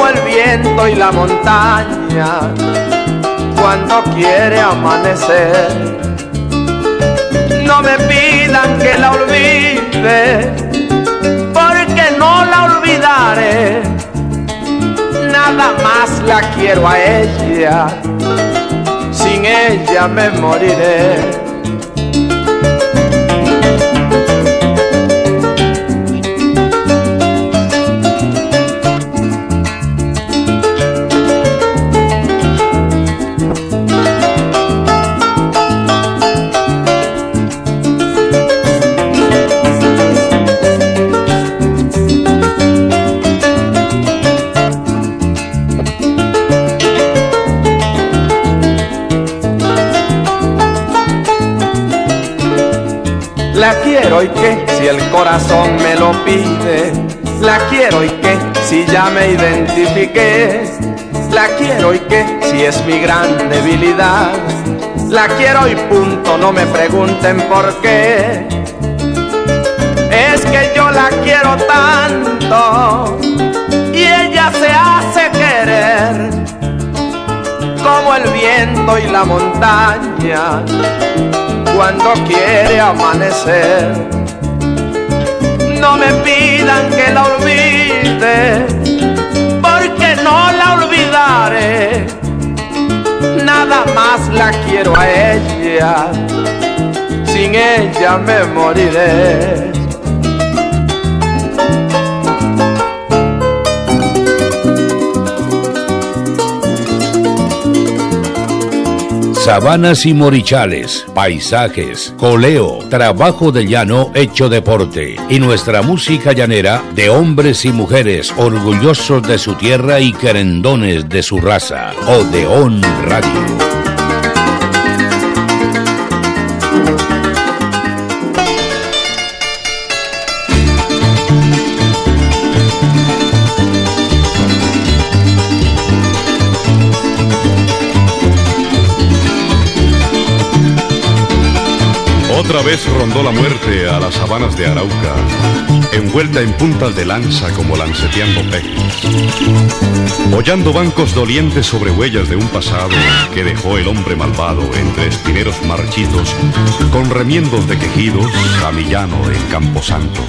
como el viento y la montaña cuando quiere amanecer. No me pidan que la olvide, porque no la olvidaré. Nada más la quiero a ella, sin ella me moriré. La quiero y que si el corazón me lo pide, la quiero y que si ya me identifiqué, la quiero y que si es mi gran debilidad, la quiero y punto, no me pregunten por qué. Es que yo la quiero tanto y ella se hace querer, como el viento y la montaña cuando quiere amanecer. No me pidan que la olvide, porque no la olvidaré. Nada más la quiero a ella, sin ella me moriré. Sabanas y morichales, paisajes, coleo, trabajo del llano hecho deporte y nuestra música llanera de hombres y mujeres orgullosos de su tierra y querendones de su raza. Odeón Radio. Otra vez rondó la muerte a las sabanas de Arauca, envuelta en puntas de lanza como lanceteando peces, hollando bancos dolientes sobre huellas de un pasado que dejó el hombre malvado entre espineros marchitos, con remiendos de quejidos a Millano en Camposanto.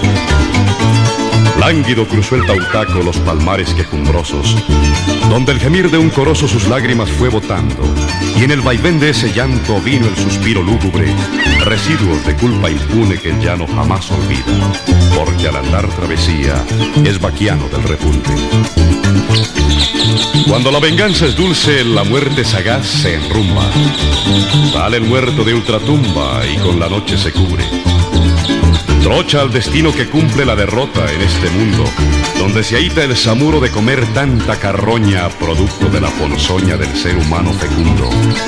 Lánguido cruzó el Tautaco los palmares quejumbrosos, donde el gemir de un corozo sus lágrimas fue botando, y en el vaivén de ese llanto vino el suspiro lúgubre, residuos de culpa impune que el llano jamás olvida, porque al andar travesía es vaquiano del repunte. Cuando la venganza es dulce, la muerte sagaz se enrumba. Sale el muerto de ultratumba y con la noche se cubre. Trocha al destino que cumple la derrota en este mundo, donde se ahita el samuro de comer tanta carroña, producto de la ponzoña del ser humano fecundo.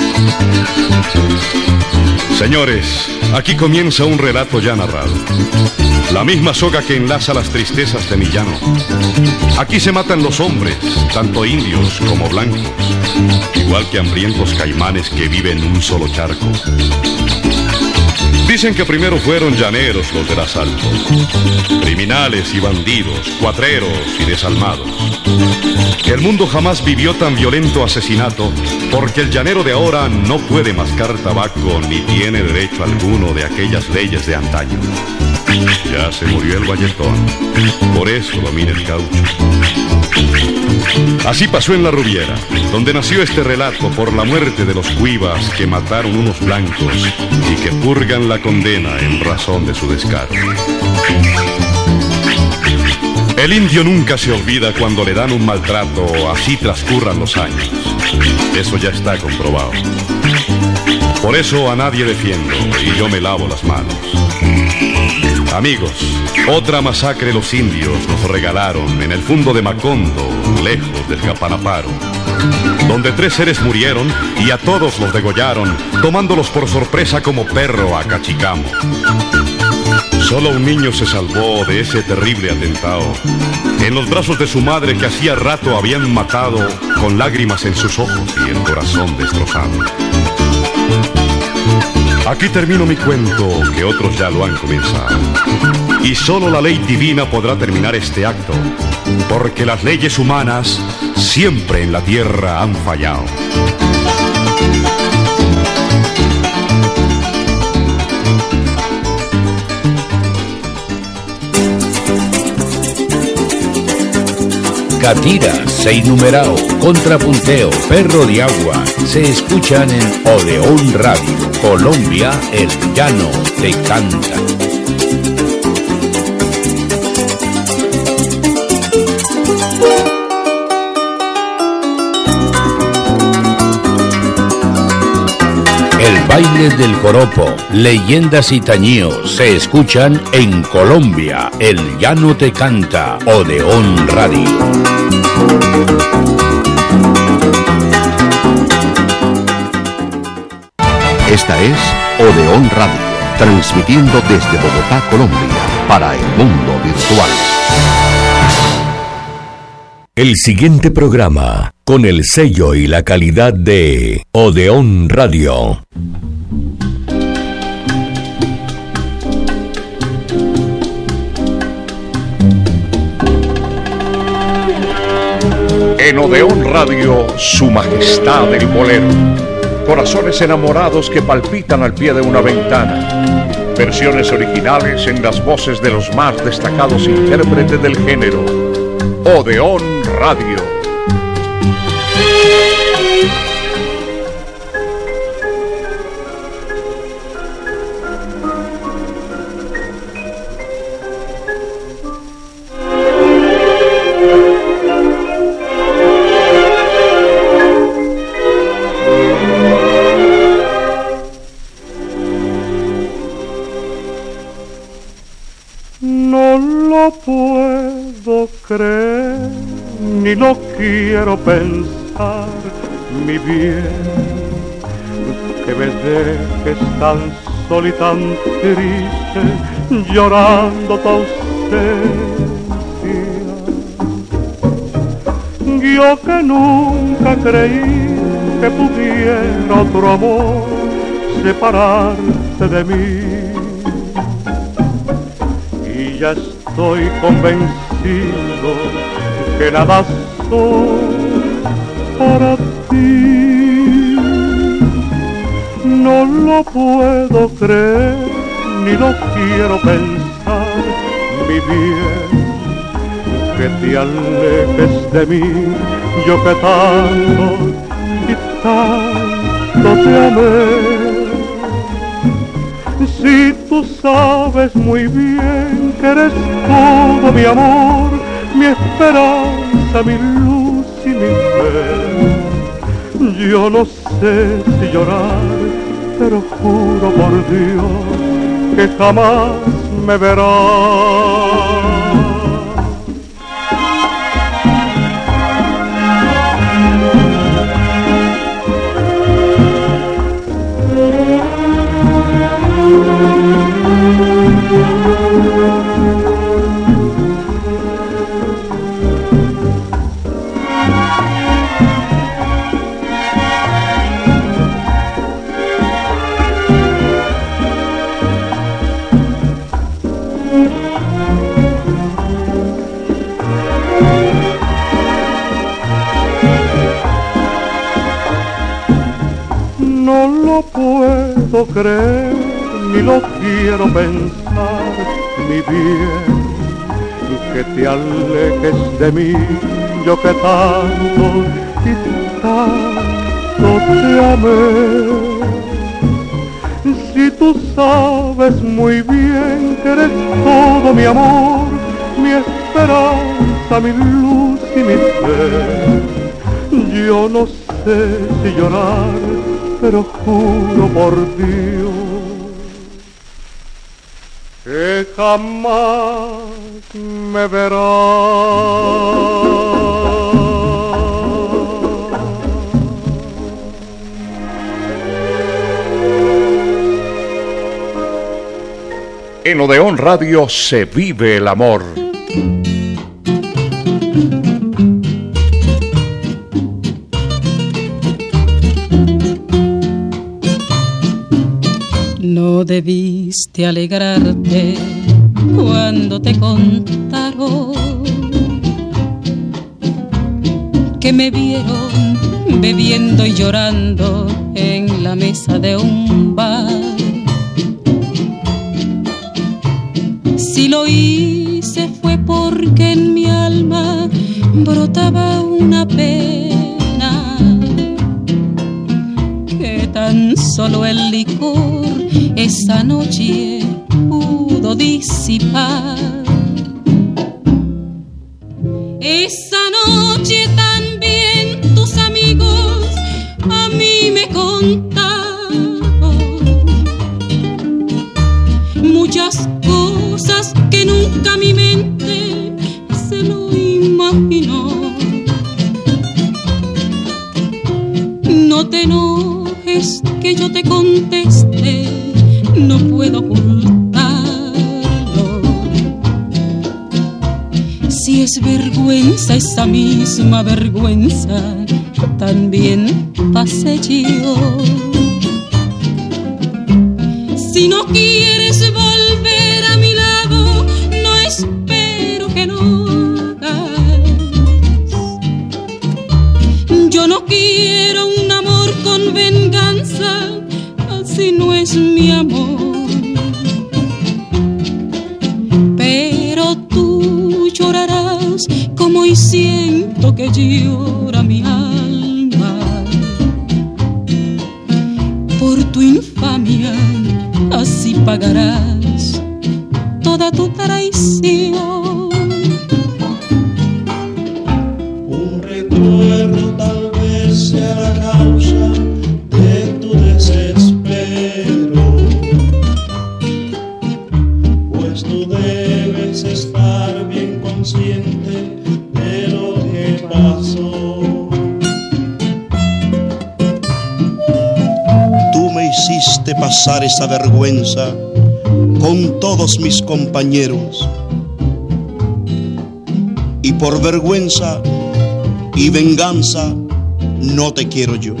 Señores, aquí comienza un relato ya narrado, la misma soga que enlaza las tristezas de mi llano. Aquí se matan los hombres, tanto indios como blancos, igual que hambrientos caimanes que viven en un solo charco. Dicen que primero fueron llaneros los del asalto, criminales y bandidos, cuatreros y desalmados. Que el mundo jamás vivió tan violento asesinato, porque el llanero de ahora no puede mascar tabaco ni tiene derecho alguno de aquellas leyes de antaño. Ya se murió el valletón, por eso domina el caucho. Así pasó en la Rubiera, donde nació este relato por la muerte de los cuivas que mataron unos blancos y que purgan la condena en razón de su descaro. El indio nunca se olvida cuando le dan un maltrato, así transcurran los años. Eso ya está comprobado. Por eso a nadie defiendo y yo me lavo las manos. Amigos, otra masacre los indios nos regalaron en el fundo de Macondo, lejos del Capanaparo, donde 3 seres murieron y a todos los degollaron, tomándolos por sorpresa como perro a cachicamo. Solo un niño se salvó de ese terrible atentado, en los brazos de su madre que hacía rato habían matado, con lágrimas en sus ojos y el corazón destrozado. Aquí termino mi cuento, que otros ya lo han comenzado. Y solo la ley divina podrá terminar este acto, porque las leyes humanas siempre en la tierra han fallado. Catira, Seinumerao, Contrapunteo, Perro de Agua se escuchan en Odeón Radio. Colombia, el llano te canta. El baile del joropo, leyendas y tañíos se escuchan en Colombia, el llano te canta, Odeón Radio. Esta es Odeón Radio, transmitiendo desde Bogotá, Colombia, para el mundo virtual. El siguiente programa, con el sello y la calidad de Odeón Radio. En Odeón Radio, Su Majestad el Bolero. Corazones enamorados que palpitan al pie de una ventana. Versiones originales en las voces de los más destacados intérpretes del género. Odeón Radio. No lo puedo creer, ni lo quiero pensar, mi bien, que me dejes tan solo y tan triste, llorando tu ausencia. Yo que nunca creí que pudiera otro amor separarte de mí. Y ya estoy convencido que nada soy para ti. No lo puedo creer, ni lo quiero pensar, mi bien, que te alejes de mí, yo que tanto y tanto te amé. Si tú sabes muy bien que eres todo mi amor, mi esperanza, mi luz y mi fe, yo no sé si llorar, pero juro por Dios que jamás me verás. No lo puedo creer, ni lo quiero pensar, mi bien, que te alejes de mí, yo que tanto y tanto te amé. Si tú sabes muy bien que eres todo mi amor, mi esperanza, mi luz y mi fe, yo no sé si llorar, pero juro por Dios que jamás me verás. En Odeón Radio se vive el amor. debiste alegrarte cuando te contaron que me vieron bebiendo y llorando en la mesa de un bar. Si lo hice fue porque en mi alma brotaba una pena que tan solo el licor esa noche pudo disipar. Esa noche también tus amigos a mí me contaron muchas cosas que nunca mi mente se lo imaginó. No te enojes que yo te conteste, no puedo ocultarlo. Si es vergüenza, esa misma vergüenza también pasé yo. Si no quieres volver a mi lado, no espero que lo hagas. Yo no quiero un amor con venganza, así no es mi amor. Pero tú llorarás como hoy siento que llora mi alma por tu infamia. Así pagarás toda tu traición. Un recuerdo tal vez sea la causa de tu desespero, pues tú debes estar bien consciente de lo que pasó. Tú me hiciste pasar esa vergüenza con todos mis compañeros, y por vergüenza y venganza no te quiero yo.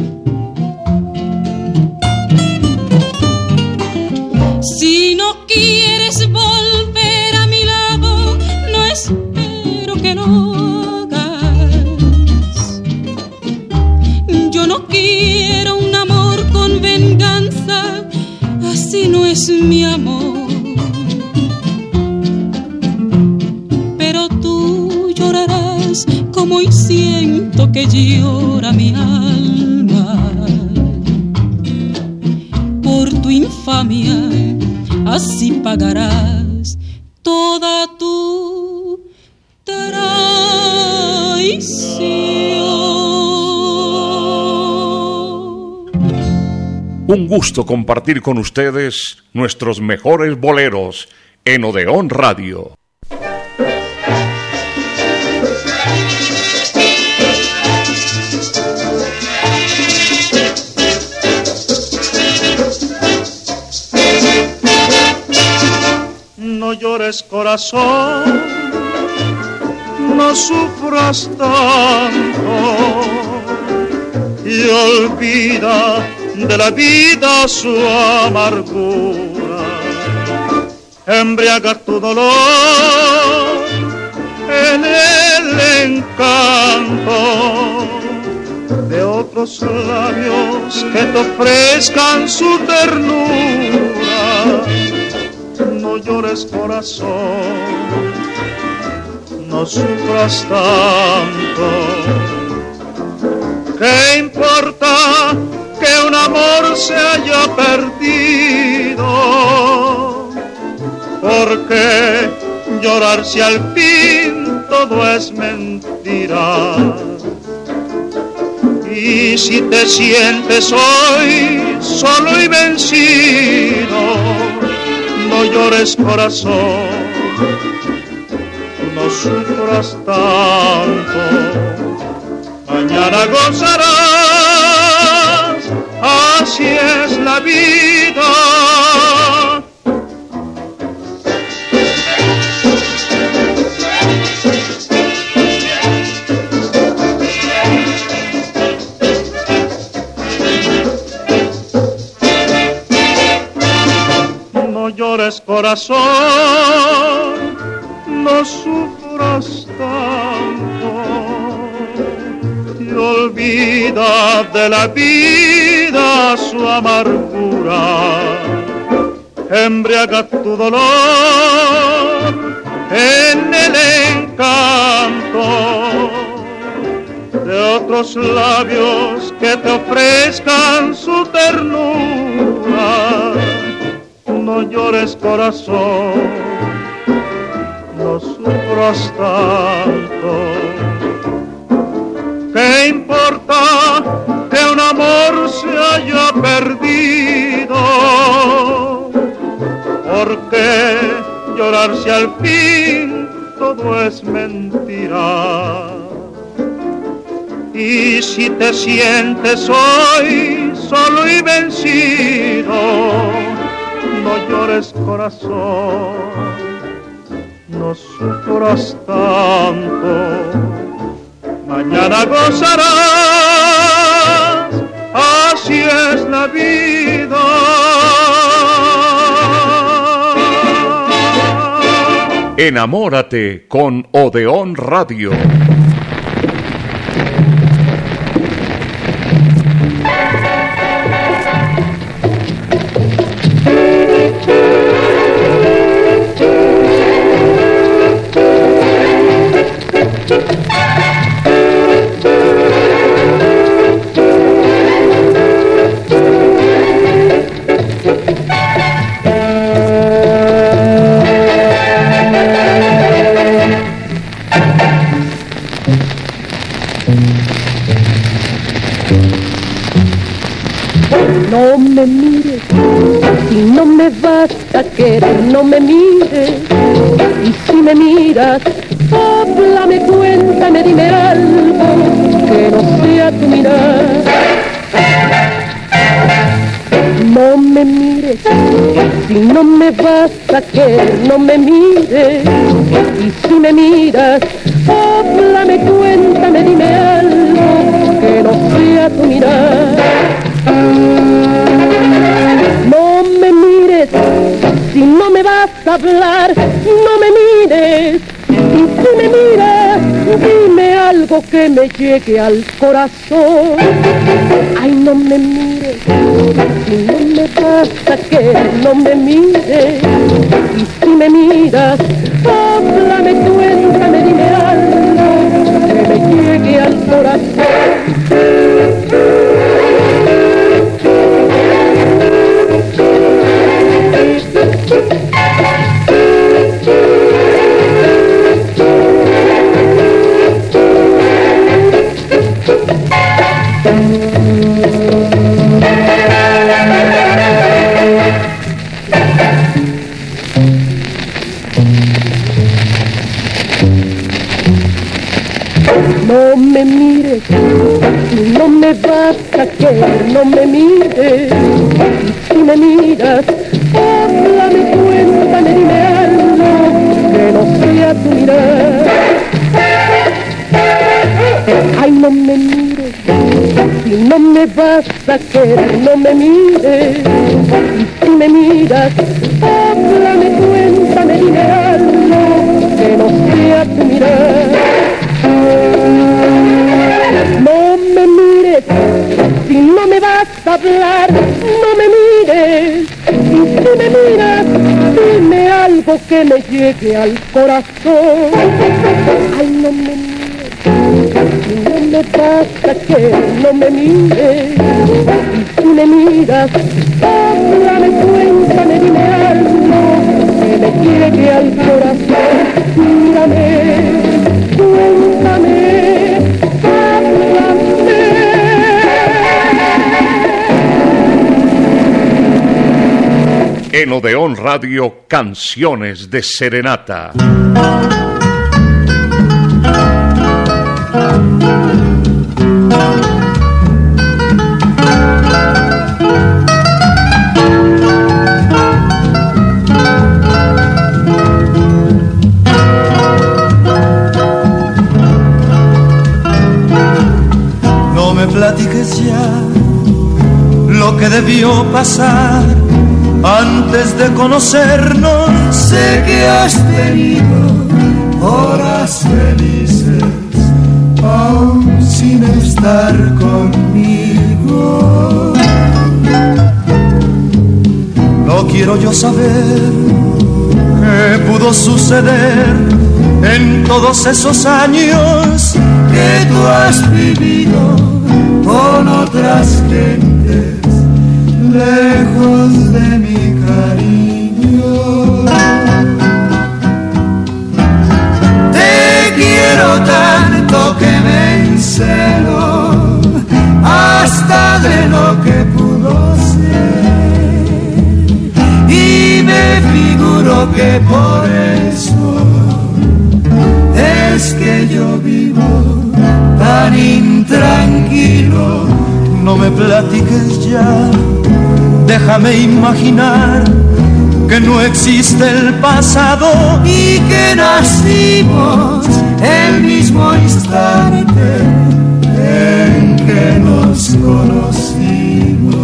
Si no quieres volver a mi lado, no espero que lo hagas. Yo no quiero un amor con venganza, así no es mi amor. Pero tú llorarás como hoy siento que llora mi alma por tu infamia. Así pagarás toda tu traición. Un gusto compartir con ustedes nuestros mejores boleros en Odeón Radio. No llores, corazón, no sufras tanto y olvida de la vida su amargura. Embriaga tu dolor en el encanto de otros labios que te ofrezcan su ternura. No llores, corazón, no sufras tanto. ¿Qué importa que un amor se haya perdido? ¿Por qué llorar si al fin todo es mentira? Y si te sientes hoy solo y vencido, no llores, corazón, no sufras tanto. Mañana gozarás, así es la vida. corazón, no sufras tanto y olvida de la vida su amargura. Embriaga tu dolor en el encanto de otros labios que te ofrezcan su ternura. No llores, corazón, no sufras tanto. ¿Qué importa que un amor se haya perdido? ¿Por qué llorar si al fin todo es mentira? Y si te sientes hoy solo y vencido, no llores, corazón, no sufras tanto. Mañana gozarás, así es la vida. Enamórate con Odeón Radio. No me mires, si no me vas a querer, no me mires. Y si me miras, háblame, cuéntame, dime algo que no sea tu mirar. No me mires, si no me vas a querer, no me mires. Y si me miras, háblame, cuéntame, dime algo que no sea tu mirar. No me mires, si no me vas a hablar, no me mires. Y si me miras, dime algo que me llegue al corazón. Ay, no me mires, si no me vas a querer, no me mires. Y si me miras, háblame, cuéntame, dime algo que me llegue al corazón. No me mires, si no me vas a querer, no me mires. Y si me miras, háblame, cuéntame, dime algo que no sea tu mirar. Ay, no me mires, si no me vas a querer, no me mires. Y si me miras, háblame, cuéntame, dime algo que no sea tu mirar. No me mires, si no me vas a hablar, no me mires. Y si me miras, dime algo que me llegue al corazón. Ay, no me mires, si no me vas a querer, no me mires. Y si me miras, háblame, cuéntame, dime algo que me llegue al corazón. Mírame, cuéntame, háblame. En Odeón Radio, canciones de serenata. No me platiques ya lo que debió pasar. antes de conocernos. Sé que has tenido horas felices, aún sin estar conmigo. No quiero yo saber qué pudo suceder en todos esos años que tú has vivido con otras gentes, lejos de mi cariño. Te quiero tanto que me encelo hasta de lo que pudo ser, y me figuro que por eso es que yo vivo tan intranquilo. No me platiques ya, déjame imaginar que no existe el pasado y que nacimos el mismo instante en que nos conocimos.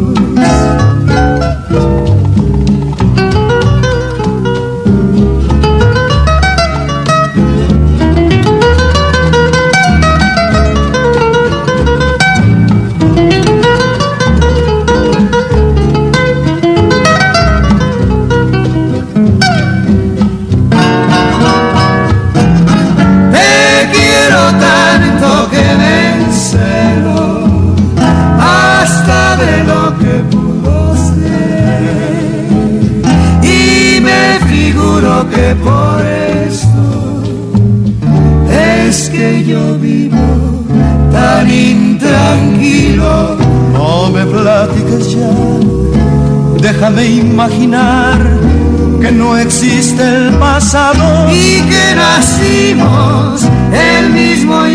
Que por esto es que yo vivo tan intranquilo. No me platiques ya, déjame imaginar que no existe el pasado y que nacimos el mismo